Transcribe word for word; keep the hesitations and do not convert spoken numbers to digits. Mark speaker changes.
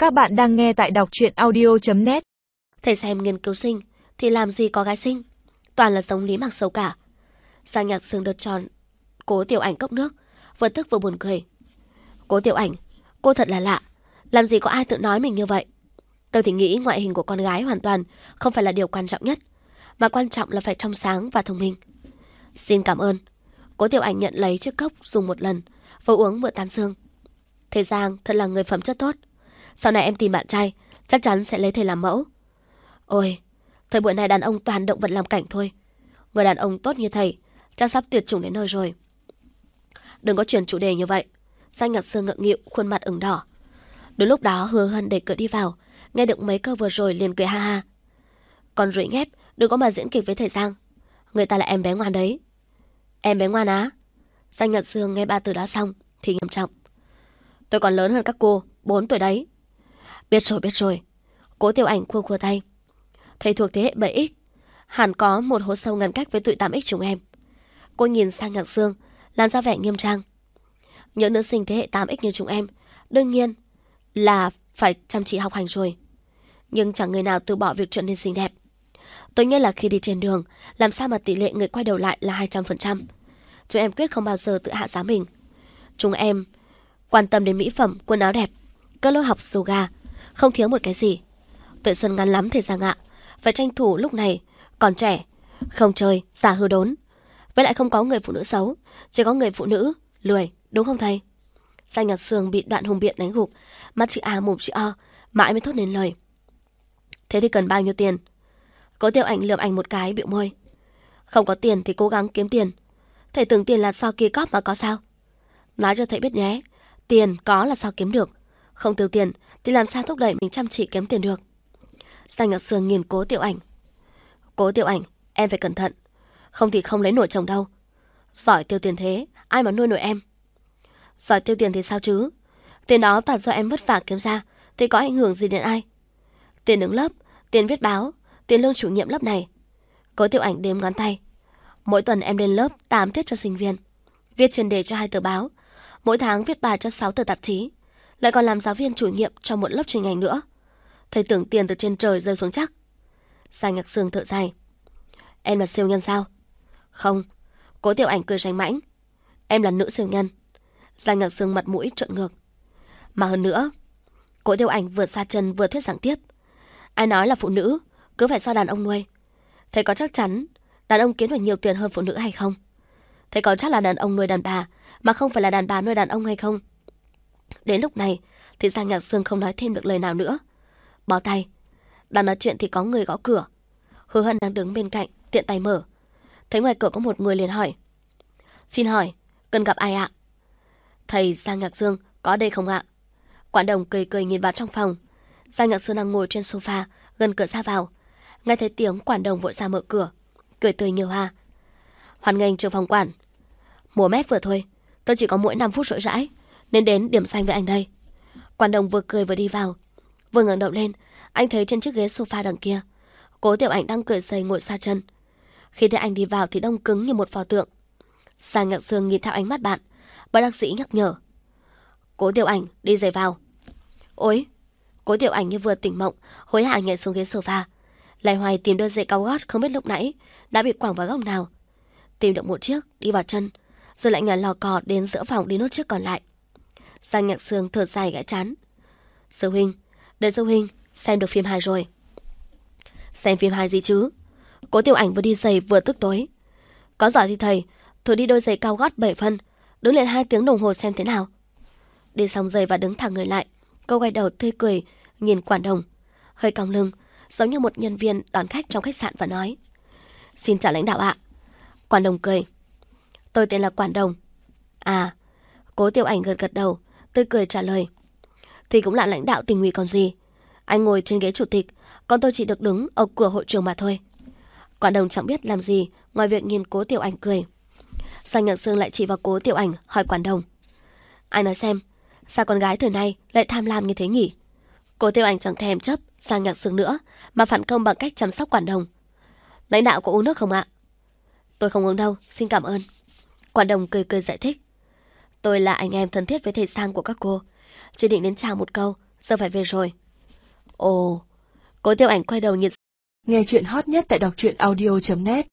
Speaker 1: Các bạn đang nghe tại đọc truyện audio chấm net.
Speaker 2: Thầy xem nghiên cứu sinh thì làm gì có gái sinh, toàn là giống Lý Mạc Sầu cả. Sang Nhạc Sương đợt tròn Cố Tiểu Ảnh cốc nước, vừa tức vừa buồn cười. Cố Tiểu Ảnh, cô thật là lạ, làm gì có ai tự nói mình như vậy. Tôi thì nghĩ ngoại hình của con gái hoàn toàn không phải là điều quan trọng nhất, mà quan trọng là phải trong sáng và thông minh. Xin cảm ơn. Cố Tiểu Ảnh nhận lấy chiếc cốc dùng một lần, vừa uống vừa tán dương. Thầy Giang thật là người phẩm chất tốt. Sau này em tìm bạn trai, chắc chắn sẽ lấy thầy làm mẫu. Ôi, thời buổi này đàn ông toàn động vật làm cảnh thôi. Người đàn ông tốt như thầy chắc sắp tuyệt chủng đến nơi rồi. Đừng có chuyển chủ đề như vậy. Sang Nhạc Sương ngượng nghịu, khuôn mặt ửng đỏ. Đến lúc đó Hứa Hân đẩy cửa đi vào, nghe được mấy câu vừa rồi liền cười ha ha. Còn rủi ngép, đừng có mà diễn kịch với thầy Giang. Người ta là em bé ngoan đấy. Em bé ngoan á? Sang Nhạc Sương nghe ba từ đó xong thì nghiêm trọng. Tôi còn lớn hơn các cô, bốn tuổi đấy. Biết rồi, biết rồi. Cố Tiểu Ảnh khua khua tay. Thầy thuộc thế hệ bảy x, hẳn có một hố sâu ngăn cách với tụi tám x chúng em. Cô nhìn sang Nhạc Sương, làm ra vẻ nghiêm trang. Những nữ sinh thế hệ tám x như chúng em, đương nhiên là phải chăm chỉ học hành rồi. Nhưng chẳng người nào từ bỏ việc trở nên xinh đẹp. Tôi nghĩ là khi đi trên đường, làm sao mà tỷ lệ người quay đầu lại là hai trăm phần trăm. Chúng em quyết không bao giờ tự hạ giá mình. Chúng em quan tâm đến mỹ phẩm, quần áo đẹp, các lớp học yoga, không thiếu một cái gì. Tuổi xuân ngắn lắm thầy Giang ạ, phải tranh thủ lúc này còn trẻ, không chơi già hư đốn. Với lại không có người phụ nữ xấu, chỉ có người phụ nữ lười, đúng không thầy? Sang Nhạc Sương bị Đoạn Hùng Biện đánh gục, mắt chị A mồm chị O, mãi mới thốt nên lời. Thế thì cần bao nhiêu tiền? Cố Tiểu Ảnh lườm anh một cái, bĩu môi. Không có tiền thì cố gắng kiếm tiền. Thầy tưởng tiền là so kia cóp mà có sao? Nói cho thầy biết nhé, tiền có là sao kiếm được, không tiêu tiền thì làm sao thúc đẩy mình chăm chỉ kiếm tiền được. Sang Nhạc Sương nhìn Cố Tiểu Ảnh. Cố Tiểu Ảnh, em phải cẩn thận, không thì không lấy nổi chồng đâu. Giỏi tiêu tiền thế, ai mà nuôi nổi em? Giỏi tiêu tiền thì sao chứ? Tiền đó toàn do em vất vả kiếm ra, thì có ảnh hưởng gì đến ai? Tiền đứng lớp, tiền viết báo, tiền lương chủ nhiệm lớp này. Cố Tiểu Ảnh đếm ngón tay. Mỗi tuần em lên lớp tám tiết cho sinh viên, viết chuyên đề cho hai tờ báo, mỗi tháng viết bài cho sáu tờ tạp chí, lại còn làm giáo viên chủ nhiệm cho một lớp chuyên ngành nữa. Thầy tưởng tiền từ trên trời rơi xuống chắc. Sang Nhạc Sương thở dài. Em là siêu nhân sao? Không. Cố Tiểu Ảnh cười rành mãnh. Em là nữ siêu nhân. Sang Nhạc Sương mặt mũi trợn ngược. Mà hơn nữa, Cố Tiểu Ảnh vừa xoa chân vừa thuyết giảng tiếp. Ai nói là phụ nữ cứ phải do đàn ông nuôi? Thầy có chắc chắn đàn ông kiếm được nhiều tiền hơn phụ nữ hay không? Thầy có chắc là đàn ông nuôi đàn bà mà không phải là đàn bà nuôi đàn ông hay không? Đến lúc này thì Sang Nhạc Sương không nói thêm được lời nào nữa. Bó tay. Đang nói chuyện thì có người gõ cửa. Hứa Hân đang đứng bên cạnh, tiện tay mở. Thấy ngoài cửa có một người liền hỏi. Xin hỏi, cần gặp ai ạ? Thầy Sang Nhạc Sương có đây không ạ? Quản đồng cười cười nhìn vào trong phòng. Sang Nhạc Sương đang ngồi trên sofa gần cửa ra vào. Nghe thấy tiếng quản đồng vội ra mở cửa, cười tươi nhiều hoa. Hoan nghênh trưởng phòng quản. Mùa mép vừa thôi, tôi chỉ có mỗi năm phút rỗi rãi nên đến điểm xanh với anh đây. Quản đồng vừa cười vừa đi vào. Vừa ngẩng đầu lên, anh thấy trên chiếc ghế sofa đằng kia Cố Tiểu Ảnh đang cười xầy ngồi xa chân. Khi thấy anh đi vào thì đông cứng như một pho tượng. Sang Nhạc Sương nhìn theo ánh mắt bạn, bác bác sĩ nhắc nhở. Cố Tiểu Ảnh, đi giày vào. Ôi! Cố Tiểu Ảnh như vừa tỉnh mộng, hối hả nhảy xuống ghế sofa, lại hoài tìm đôi giày cao gót không biết lúc nãy đã bị quẳng vào góc nào. Tìm được một chiếc, đi vào chân, rồi lại ngả lò cò đến giữa phòng đi nốt chiếc còn lại. Sang Nhạc Sương thở dài gãi trán. Sư huynh, để sư huynh xem được phim hài rồi. Xem phim hài gì chứ? Cố Tiểu Ảnh vừa đi giày vừa tức tối. Có giỏi thì thầy thử đi đôi giày cao gót bảy phân, đứng liền hai tiếng đồng hồ xem thế nào. Đi xong giày và đứng thẳng người lại, cô quay đầu tươi cười nhìn quản đồng, hơi cong lưng giống như một nhân viên đón khách trong khách sạn và nói. Xin chào lãnh đạo ạ. Quản đồng cười. Tôi tên là Quản đồng. À. Cố Tiểu Ảnh gật gật đầu, tươi cười trả lời. Thì cũng là lãnh đạo tỉnh ủy còn gì. Anh ngồi trên ghế chủ tịch, còn tôi chỉ được đứng ở cửa hội trường mà thôi. Quản đồng chẳng biết làm gì ngoài việc nhìn Cố Tiểu Ảnh cười. Sang Nhạc Sương lại chỉ vào Cố Tiểu Ảnh hỏi quản đồng. Ai nói xem, sao con gái thời nay lại tham lam như thế nhỉ? Cố Tiểu Ảnh chẳng thèm chấp Sang Nhạc Sương nữa mà phản công bằng cách chăm sóc quản đồng. Lãnh đạo có uống nước không ạ? Tôi không uống đâu, xin cảm ơn. Quản đồng cười cười giải thích. Tôi là anh em thân thiết với thầy Sang của các cô, chỉ định đến chào một câu giờ phải về rồi. Ồ, Cố Tiểu Ảnh quay đầu nhìn.
Speaker 1: Nghe chuyện hot nhất tại đọc truyện audio chấm net.